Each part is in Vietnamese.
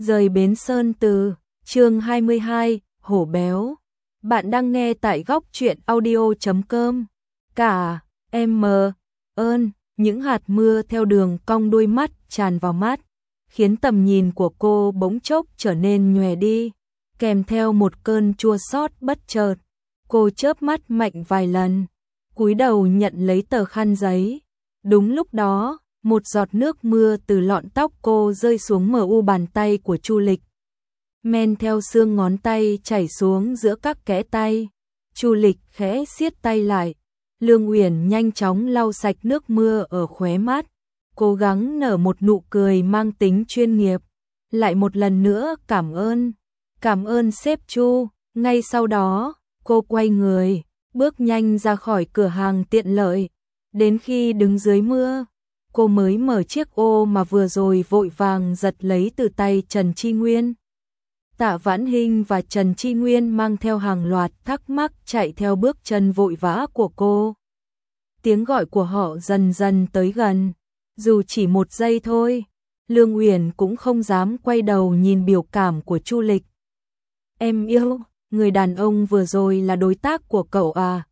Rời Bến Sơn Từ, chương 22, hổ béo. Bạn đang nghe tại góc truyện audio.com. Cả, em mờ, ơn, những hạt mưa theo đường cong đuôi mắt tràn vào mắt, khiến tầm nhìn của cô bỗng chốc trở nên nhòe đi, kèm theo một cơn chua xót bất chợt. Cô chớp mắt mạnh vài lần, cúi đầu nhận lấy tờ khăn giấy. Đúng lúc đó, một giọt nước mưa từ lọn tóc cô rơi xuống mu bàn tay của Chu Lịch, men theo xương ngón tay chảy xuống giữa các kẽ tay. Chu Lịch khẽ siết tay lại. Lương Uyển nhanh chóng lau sạch nước mưa ở khóe mắt, cố gắng nở một nụ cười mang tính chuyên nghiệp. Lại một lần nữa cảm ơn sếp Chu. Ngay sau đó, cô quay người, bước nhanh ra khỏi cửa hàng tiện lợi. Đến khi đứng dưới mưa, cô mới mở chiếc ô mà vừa rồi vội vàng giật lấy từ tay Trần Chi Nguyên. Tạ Vãn Hinh và Trần Chi Nguyên mang theo hàng loạt thắc mắc chạy theo bước chân vội vã của cô. Tiếng gọi của họ dần dần tới gần, dù chỉ một giây thôi, Lương Uyển cũng không dám quay đầu nhìn biểu cảm của Chu Lịch. Em yêu, người đàn ông vừa rồi là đối tác của cậu à?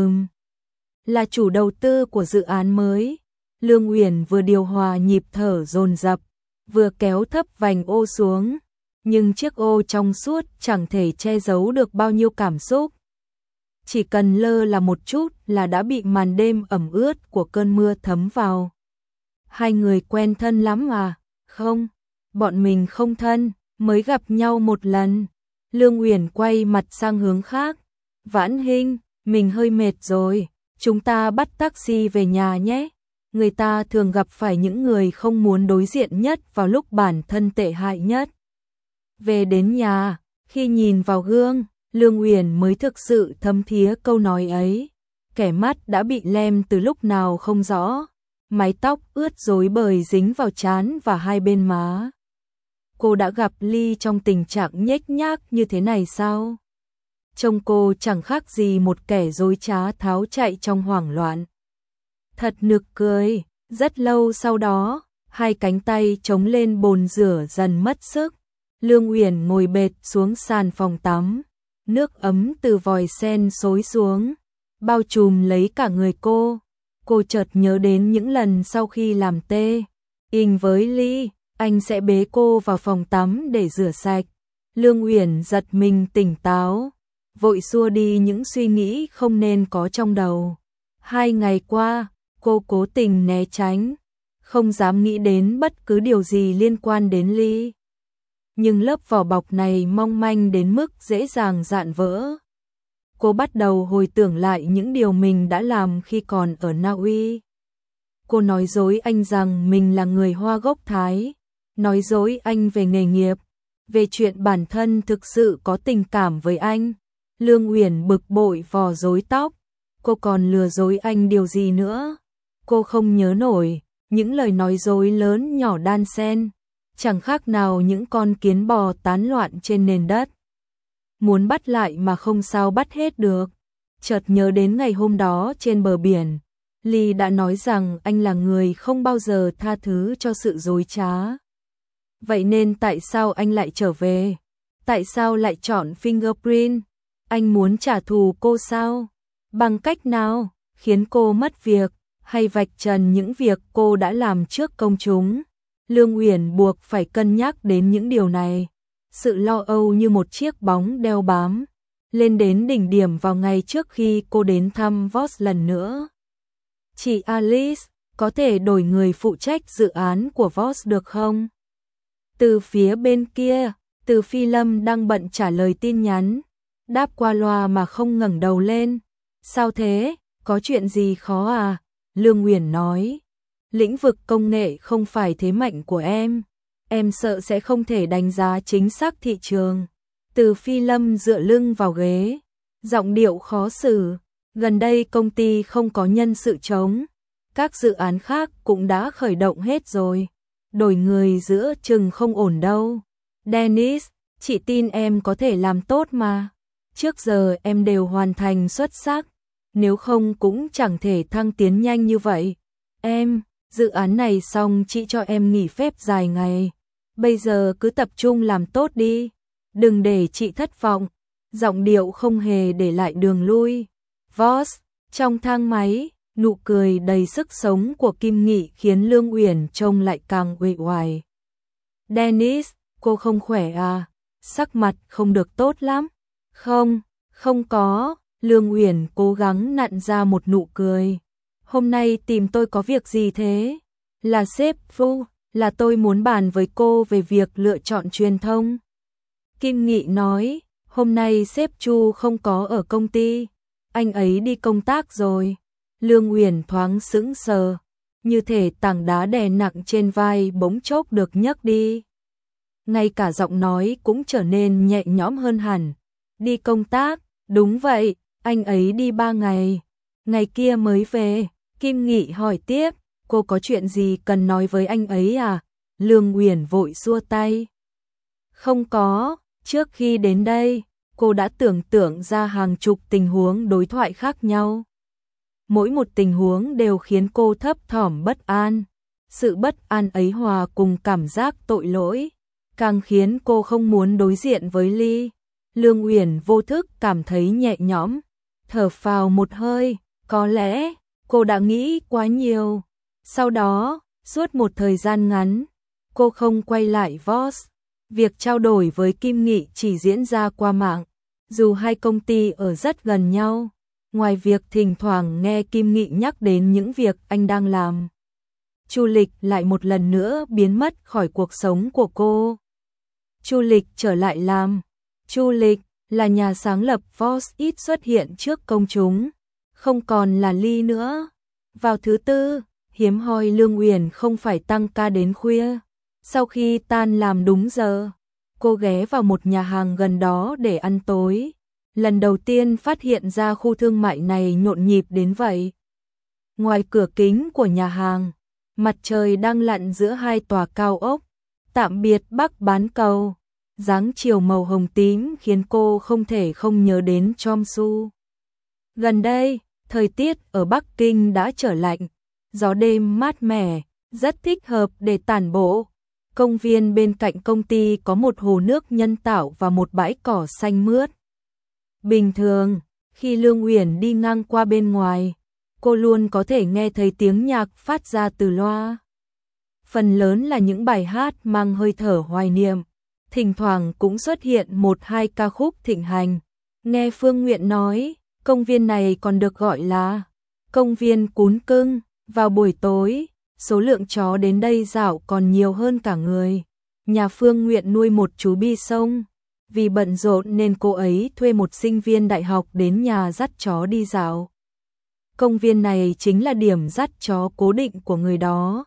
Là chủ đầu tư của dự án mới. Lương Uyển vừa điều hòa nhịp thở dồn dập, vừa kéo thấp vành ô xuống, nhưng chiếc ô trong suốt chẳng thể che giấu được bao nhiêu cảm xúc. Chỉ cần lơ là một chút là đã bị màn đêm ẩm ướt của cơn mưa thấm vào. Hai người quen thân lắm à? Không, bọn mình không thân, mới gặp nhau một lần. Lương Uyển quay mặt sang hướng khác. Vãn Hinh, mình hơi mệt rồi, chúng ta bắt taxi về nhà nhé. Người ta thường gặp phải những người không muốn đối diện nhất vào lúc bản thân tệ hại nhất. Về đến nhà, khi nhìn vào gương, Lương Uyển mới thực sự thấm thía câu nói ấy. Kẻ mắt đã bị lem từ lúc nào không rõ, mái tóc ướt rối bời dính vào trán và hai bên má. Cô đã gặp Ly trong tình trạng nhếch nhác như thế này sao? Trông cô chẳng khác gì một kẻ dối trá tháo chạy trong hoảng loạn. Thật nực cười. Rất lâu sau đó, hai cánh tay chống lên bồn rửa dần mất sức. Lương Uyển ngồi bệt xuống sàn phòng tắm. Nước ấm từ vòi sen xối xuống, bao trùm lấy cả người cô. Cô chợt nhớ đến những lần sau khi làm tê inh với Ly, anh sẽ bế cô vào phòng tắm để rửa sạch. Lương Uyển giật mình tỉnh táo, vội xua đi những suy nghĩ không nên có trong đầu. 2 ngày qua, cô cố tình né tránh, không dám nghĩ đến bất cứ điều gì liên quan đến Ly. Nhưng lớp vỏ bọc này mong manh đến mức dễ dàng dạn vỡ. Cô bắt đầu hồi tưởng lại những điều mình đã làm khi còn ở Na Uy. Cô nói dối anh rằng mình là người Hoa gốc Thái, nói dối anh về nghề nghiệp, về chuyện bản thân thực sự có tình cảm với anh. Lương Uyển bực bội vò rối tóc. Cô còn lừa dối anh điều gì nữa? Cô không nhớ nổi. Những lời nói dối lớn nhỏ đan xen, chẳng khác nào những con kiến bò tán loạn trên nền đất. Muốn bắt lại mà không sao bắt hết được. Chợt nhớ đến ngày hôm đó trên bờ biển, Ly đã nói rằng anh là người không bao giờ tha thứ cho sự dối trá. Vậy nên tại sao anh lại trở về? Tại sao lại chọn Fingerprint? Anh muốn trả thù cô sao? Bằng cách nào? Khiến cô mất việc, hay vạch trần những việc cô đã làm trước công chúng? Lương Uyển buộc phải cân nhắc đến những điều này. Sự lo âu như một chiếc bóng đeo bám, lên đến đỉnh điểm vào ngày trước khi cô đến thăm Voss lần nữa. Chị Alice, có thể đổi người phụ trách dự án của Voss được không? Từ phía bên kia, Từ Phi Lâm đang bận trả lời tin nhắn, đáp qua loa mà không ngẩng đầu lên. Sao thế? Có chuyện gì khó à? Lương Uyển nói. Lĩnh vực công nghệ không phải thế mạnh của em sợ sẽ không thể đánh giá chính xác thị trường. Từ Phi Lâm dựa lưng vào ghế, giọng điệu khó xử. Gần đây công ty không có nhân sự trống, các dự án khác cũng đã khởi động hết rồi. Đổi người giữa chừng không ổn đâu. Dennis, chị tin em có thể làm tốt mà. Trước giờ em đều hoàn thành xuất sắc, nếu không cũng chẳng thể thăng tiến nhanh như vậy. Dự án này xong chị cho em nghỉ phép dài ngày. bây giờ cứ tập trung làm tốt đi, đừng để chị thất vọng. Giọng điệu không hề để lại đường lui. Boss, trong thang máy, nụ cười đầy sức sống của Kim Nghị khiến Lương Uyển trông lại càng uể oải. Dennis, cô không khỏe à? Sắc mặt không được tốt lắm. Không, không có. Lương Uyển cố gắng nặn ra một nụ cười. Hôm nay tìm tôi có việc gì thế? Là sếp Vu, là tôi muốn bàn với cô về việc lựa chọn truyền thông. Kim Nghị nói, hôm nay sếp Chu không có ở công ty, anh ấy đi công tác rồi. Lương Uyển thoáng sững sờ, như thể tảng đá đè nặng trên vai bỗng chốc được nhấc đi. Ngay cả giọng nói cũng trở nên nhẹ nhõm hơn hẳn. Đi công tác, đúng vậy, anh ấy đi 3 ngày, ngày kia mới về. Kim Nghị hỏi tiếp, cô có chuyện gì cần nói với anh ấy à? Lương Uyển vội xua tay. Không có, trước khi đến đây, cô đã tưởng tượng ra hàng chục tình huống đối thoại khác nhau. Mỗi một tình huống đều khiến cô thấp thỏm bất an. Sự bất an ấy hòa cùng cảm giác tội lỗi, càng khiến cô không muốn đối diện với Ly. Lương Uyển vô thức cảm thấy nhẹ nhõm, thở phào một hơi, có lẽ cô đã nghĩ quá nhiều. Sau đó, suốt một thời gian ngắn, cô không quay lại Voss. Việc trao đổi với Kim Nghị chỉ diễn ra qua mạng, dù hai công ty ở rất gần nhau. Ngoài việc thỉnh thoảng nghe Kim Nghị nhắc đến những việc anh đang làm, Chu Lịch lại một lần nữa biến mất khỏi cuộc sống của cô. Chu Lịch trở lại làm. Chu Lịch là nhà sáng lập Voss ít xuất hiện trước công chúng, không còn là Ly nữa. Vào thứ tư, hiếm hoi Lương Uyển không phải tăng ca đến khuya. Sau khi tan làm đúng giờ, cô ghé vào một nhà hàng gần đó để ăn tối. Lần đầu tiên phát hiện ra khu thương mại này nhộn nhịp đến vậy. Ngoài cửa kính của nhà hàng, mặt trời đang lặn giữa hai tòa cao ốc. Tạm biệt Bắc bán cầu. Dáng chiều màu hồng tím khiến cô không thể không nhớ đến Chomsu. Gần đây, thời tiết ở Bắc Kinh đã trở lạnh, gió đêm mát mẻ, rất thích hợp để tản bộ. Công viên bên cạnh công ty có một hồ nước nhân tạo và một bãi cỏ xanh mướt. Bình thường, khi Lương Uyển đi ngang qua bên ngoài, cô luôn có thể nghe thấy tiếng nhạc phát ra từ loa. Phần lớn là những bài hát mang hơi thở hoài niệm, thỉnh thoảng cũng xuất hiện một hai ca khúc thịnh hành. Nghe Phương Nguyện nói, công viên này còn được gọi là công viên cún cưng. Vào buổi tối, số lượng chó đến đây dạo còn nhiều hơn cả người. Nhà Phương Nguyện nuôi một chú bi sông. Vì bận rộn nên cô ấy thuê một sinh viên đại học đến nhà dắt chó đi dạo. Công viên này chính là điểm dắt chó cố định của người đó.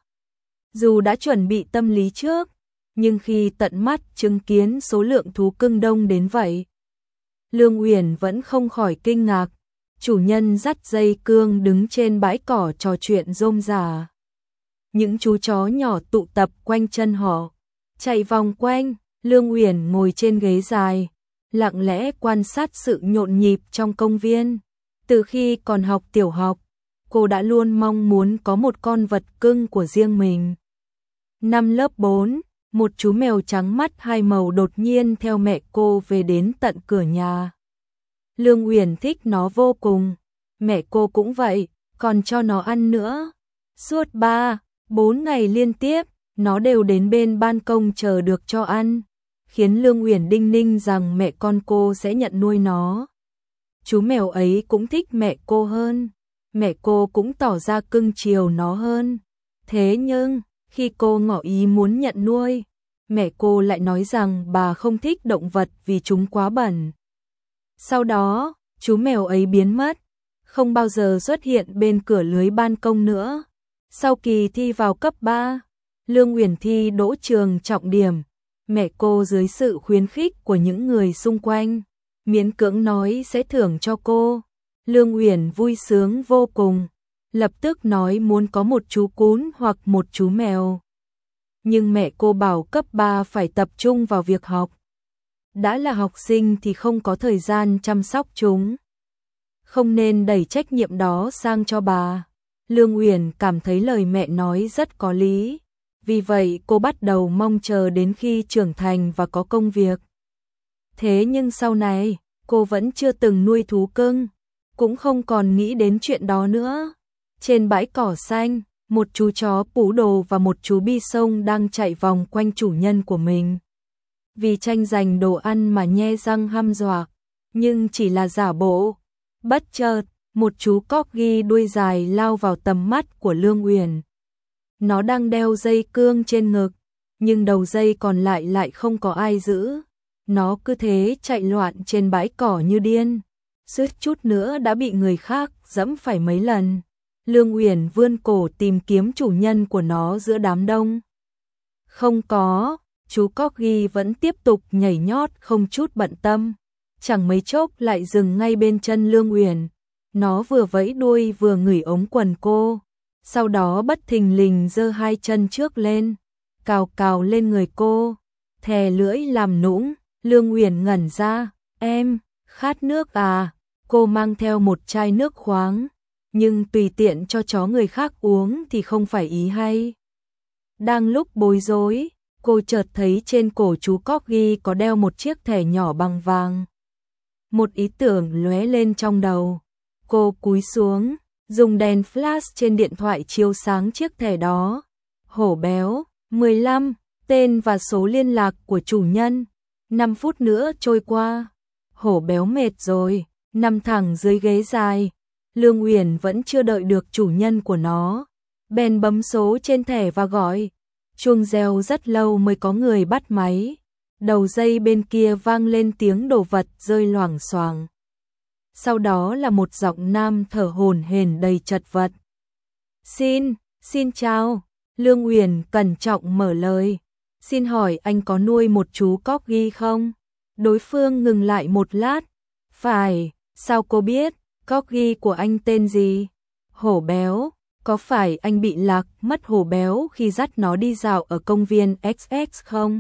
Dù đã chuẩn bị tâm lý trước, nhưng khi tận mắt chứng kiến số lượng thú cưng đông đến vậy, Lương Uyển vẫn không khỏi kinh ngạc. Chủ nhân dắt dây cương đứng trên bãi cỏ trò chuyện rôm rả. Những chú chó nhỏ tụ tập quanh chân họ, chạy vòng quanh. Lương Uyển ngồi trên ghế dài, lặng lẽ quan sát sự nhộn nhịp trong công viên. Từ khi còn học tiểu học, cô đã luôn mong muốn có một con vật cưng của riêng mình. Năm lớp 4, một chú mèo trắng mắt hai màu đột nhiên theo mẹ cô về đến tận cửa nhà. Lương Uyển thích nó vô cùng, mẹ cô cũng vậy, còn cho nó ăn nữa. Suốt 3-4 ngày liên tiếp, nó đều đến bên ban công chờ được cho ăn, khiến Lương Uyển đinh ninh rằng mẹ con cô sẽ nhận nuôi nó. Chú mèo ấy cũng thích mẹ cô hơn, mẹ cô cũng tỏ ra cưng chiều nó hơn. Thế nhưng, khi cô ngỏ ý muốn nhận nuôi, mẹ cô lại nói rằng bà không thích động vật vì chúng quá bẩn. Sau đó, chú mèo ấy biến mất, không bao giờ xuất hiện bên cửa lưới ban công nữa. Sau kỳ thi vào cấp 3, Lương Uyển thi đỗ trường trọng điểm. Mẹ cô dưới sự khuyến khích của những người xung quanh, miễn cưỡng nói sẽ thưởng cho cô. Lương Uyển vui sướng vô cùng, lập tức nói muốn có một chú cún hoặc một chú mèo. Nhưng mẹ cô bảo cấp 3 phải tập trung vào việc học. Đã là học sinh thì không có thời gian chăm sóc chúng. Không nên đẩy trách nhiệm đó sang cho bà. Lương Uyển cảm thấy lời mẹ nói rất có lý. vì vậy cô bắt đầu mong chờ đến khi trưởng thành và có công việc. Thế nhưng sau này, cô vẫn chưa từng nuôi thú cưng, cũng không còn nghĩ đến chuyện đó nữa. Trên bãi cỏ xanh, một chú chó poodle và một chú bison đang chạy vòng quanh chủ nhân của mình. Vì tranh giành đồ ăn mà nhe răng hăm dọa, nhưng chỉ là giả bộ. Bất chợt, một chú corgi đuôi dài lao vào tầm mắt của Lương Uyển. Nó đang đeo dây cương trên ngực, nhưng đầu dây còn lại không có ai giữ. Nó cứ thế chạy loạn trên bãi cỏ như điên, suýt chút nữa đã bị người khác giẫm phải mấy lần. Lương Uyển vươn cổ tìm kiếm chủ nhân của nó giữa đám đông. Không có, chú corgi vẫn tiếp tục nhảy nhót không chút bận tâm. Chẳng mấy chốc lại dừng ngay bên chân Lương Uyển. Nó vừa vẫy đuôi vừa ngửi ống quần cô, sau đó bất thình lình giơ hai chân trước lên, cào cào lên người cô, thè lưỡi làm nũng. Lương Uyển ngẩn ra, em, khát nước à? Cô mang theo một chai nước khoáng, nhưng tùy tiện cho chó người khác uống thì không phải ý hay. Đang lúc bối rối, cô chợt thấy trên cổ chú corgi có đeo một chiếc thẻ nhỏ bằng vàng. Một ý tưởng lóe lên trong đầu. Cô cúi xuống, dùng đèn flash trên điện thoại chiếu sáng chiếc thẻ đó. Hổ béo, 15, tên và số liên lạc của chủ nhân. 5 phút nữa trôi qua. Hổ béo mệt rồi, nằm thẳng dưới ghế dài. Lương Uyển vẫn chưa đợi được chủ nhân của nó. Bèn bấm số trên thẻ và gọi. Chuông reo rất lâu mới có người bắt máy. Đầu dây bên kia vang lên tiếng đồ vật rơi loảng xoảng. Sau đó là một giọng nam thở hổn hển đầy chật vật. Xin chào. Lương Uyển cẩn trọng mở lời. Xin hỏi anh có nuôi một chú corgi không? Đối phương ngừng lại một lát. Phải, sao cô biết? Corgi của anh tên gì? Hổ béo. Có phải anh bị lạc mất hổ béo khi dắt nó đi dạo ở công viên XX không?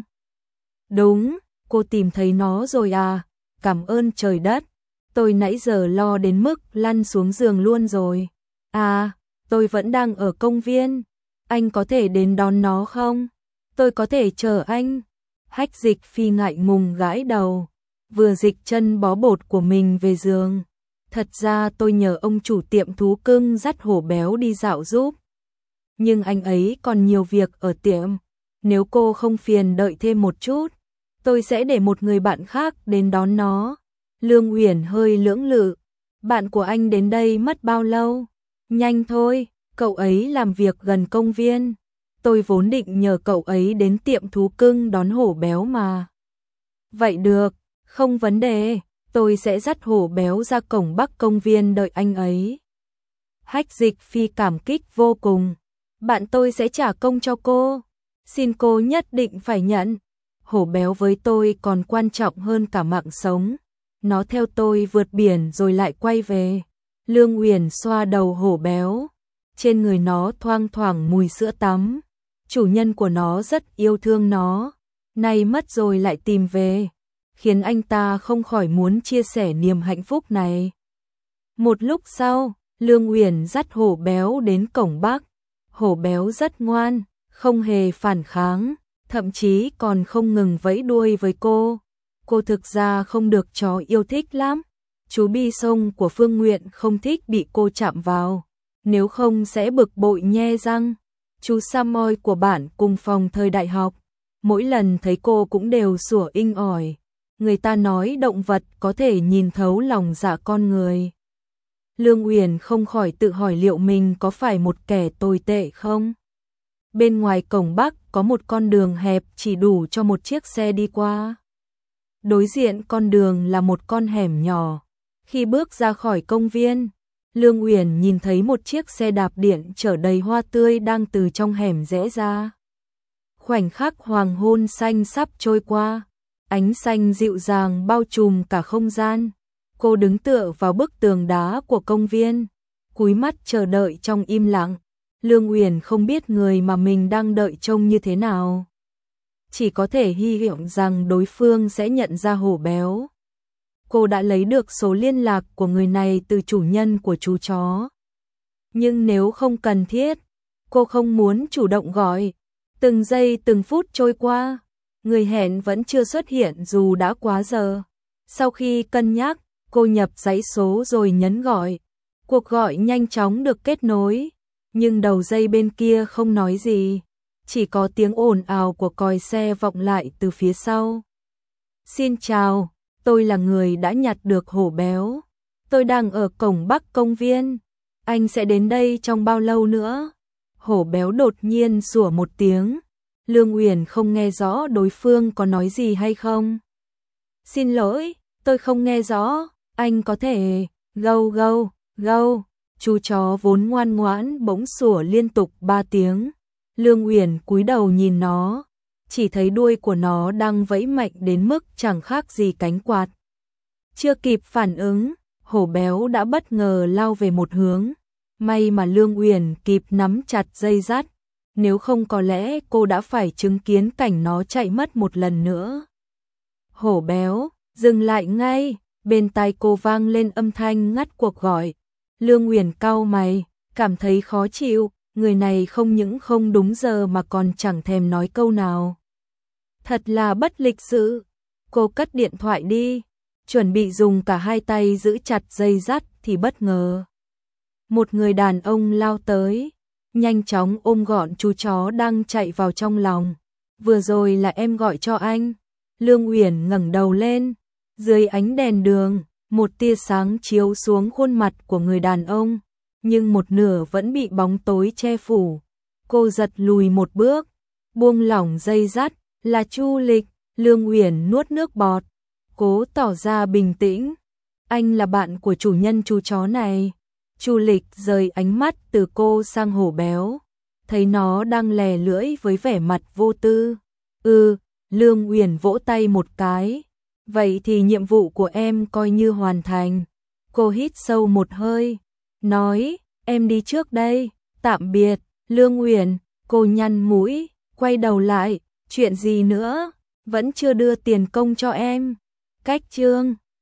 Đúng, cô tìm thấy nó rồi à? Cảm ơn trời đất. Tôi nãy giờ lo đến mức lăn xuống giường luôn rồi. À, tôi vẫn đang ở công viên. Anh có thể đến đón nó không? Tôi có thể chờ anh. Hách Dịch Phi ngại ngùng gãi đầu, vừa dịch chân bó bột của mình về giường. Thật ra tôi nhờ ông chủ tiệm thú cưng dắt hổ béo đi dạo giúp. Nhưng anh ấy còn nhiều việc ở tiệm. Nếu cô không phiền đợi thêm một chút, tôi sẽ để một người bạn khác đến đón nó. Lương Uyển hơi lưỡng lự. Bạn của anh đến đây mất bao lâu? Nhanh thôi, cậu ấy làm việc gần công viên. Tôi vốn định nhờ cậu ấy đến tiệm thú cưng đón hổ béo mà. Vậy được, không vấn đề, tôi sẽ dắt hổ béo ra cổng bắc công viên đợi anh ấy. Hách Dịch Phi cảm kích vô cùng. Bạn tôi sẽ trả công cho cô. Xin cô nhất định phải nhận. Hổ béo với tôi còn quan trọng hơn cả mạng sống. Nó theo tôi vượt biển rồi lại quay về. Lương Uyển xoa đầu hổ béo. Trên người nó thoang thoảng mùi sữa tắm. Chủ nhân của nó rất yêu thương nó. Nay mất rồi lại tìm về, khiến anh ta không khỏi muốn chia sẻ niềm hạnh phúc này. Một lúc sau, Lương Uyển dắt hổ béo đến cổng bắc. Hổ béo rất ngoan, không hề phản kháng, thậm chí còn không ngừng vẫy đuôi với cô. Cô thực ra không được chó yêu thích lắm. Chú Bison của Phương Nguyện không thích bị cô chạm vào, nếu không sẽ bực bội nhe răng. Chú Samoy của bạn cùng phòng thời đại học, mỗi lần thấy cô cũng đều sủa inh ỏi. Người ta nói động vật có thể nhìn thấu lòng dạ con người. Lương Uyển không khỏi tự hỏi liệu mình có phải một kẻ tồi tệ không? Bên ngoài cổng bắc có một con đường hẹp chỉ đủ cho một chiếc xe đi qua. Đối diện con đường là một con hẻm nhỏ. Khi bước ra khỏi công viên, Lương Uyển nhìn thấy một chiếc xe đạp điện chở đầy hoa tươi đang từ trong hẻm rẽ ra. Khoảnh khắc hoàng hôn xanh sắp trôi qua, ánh xanh dịu dàng bao trùm cả không gian. Cô đứng tựa vào bức tường đá của công viên, cúi mắt chờ đợi trong im lặng. Lương Uyển không biết người mà mình đang đợi trông như thế nào. Chỉ có thể hy vọng rằng đối phương sẽ nhận ra hổ béo. Cô đã lấy được số liên lạc của người này từ chủ nhân của chú chó. Nhưng nếu không cần thiết, cô không muốn chủ động gọi. Từng giây từng phút trôi qua, người hẹn vẫn chưa xuất hiện dù đã quá giờ. Sau khi cân nhắc, cô nhập dãy số rồi nhấn gọi. Cuộc gọi nhanh chóng được kết nối, nhưng đầu dây bên kia không nói gì, chỉ có tiếng ồn ào của còi xe vọng lại từ phía sau. Xin chào, tôi là người đã nhặt được hổ béo. Tôi đang ở cổng Bắc công viên. Anh sẽ đến đây trong bao lâu nữa? Hổ béo đột nhiên sủa một tiếng. Lương Uyển không nghe rõ đối phương có nói gì hay không. Xin lỗi, tôi không nghe rõ, anh có thể gâu gâu, gâu. Chú chó vốn ngoan ngoãn bỗng sủa liên tục 3 tiếng. Lương Uyển cúi đầu nhìn nó, chỉ thấy đuôi của nó đang vẫy mạnh đến mức chẳng khác gì cánh quạt. Chưa kịp phản ứng, hổ béo đã bất ngờ lao về một hướng. May mà Lương Uyển kịp nắm chặt dây dắt, nếu không có lẽ cô đã phải chứng kiến cảnh nó chạy mất một lần nữa. Hổ béo, dừng lại ngay, bên tai cô vang lên âm thanh ngắt cuộc gọi. Lương Uyển cau mày, cảm thấy khó chịu, người này không những không đúng giờ mà còn chẳng thèm nói câu nào. Thật là bất lịch sự. Cô cất điện thoại đi, chuẩn bị dùng cả hai tay giữ chặt dây dắt thì bất ngờ. Một người đàn ông lao tới, nhanh chóng ôm gọn chú chó đang chạy vào trong lòng. Vừa rồi là em gọi cho anh. Lương Uyển ngẩng đầu lên, dưới ánh đèn đường, một tia sáng chiếu xuống khuôn mặt của người đàn ông, nhưng một nửa vẫn bị bóng tối che phủ. Cô giật lùi một bước, buông lỏng dây dắt, là Chu Lịch. Lương Uyển nuốt nước bọt, cố tỏ ra bình tĩnh. Anh là bạn của chủ nhân chú chó này. Chu Lịch rời ánh mắt từ cô sang hổ béo, thấy nó đang lè lưỡi với vẻ mặt vô tư. Lương Uyển vỗ tay một cái. Vậy thì nhiệm vụ của em coi như hoàn thành. Cô hít sâu một hơi, nói, em đi trước đây, tạm biệt. Lương Uyển, cô nhăn mũi, quay đầu lại, chuyện gì nữa, vẫn chưa đưa tiền công cho em. Cách chương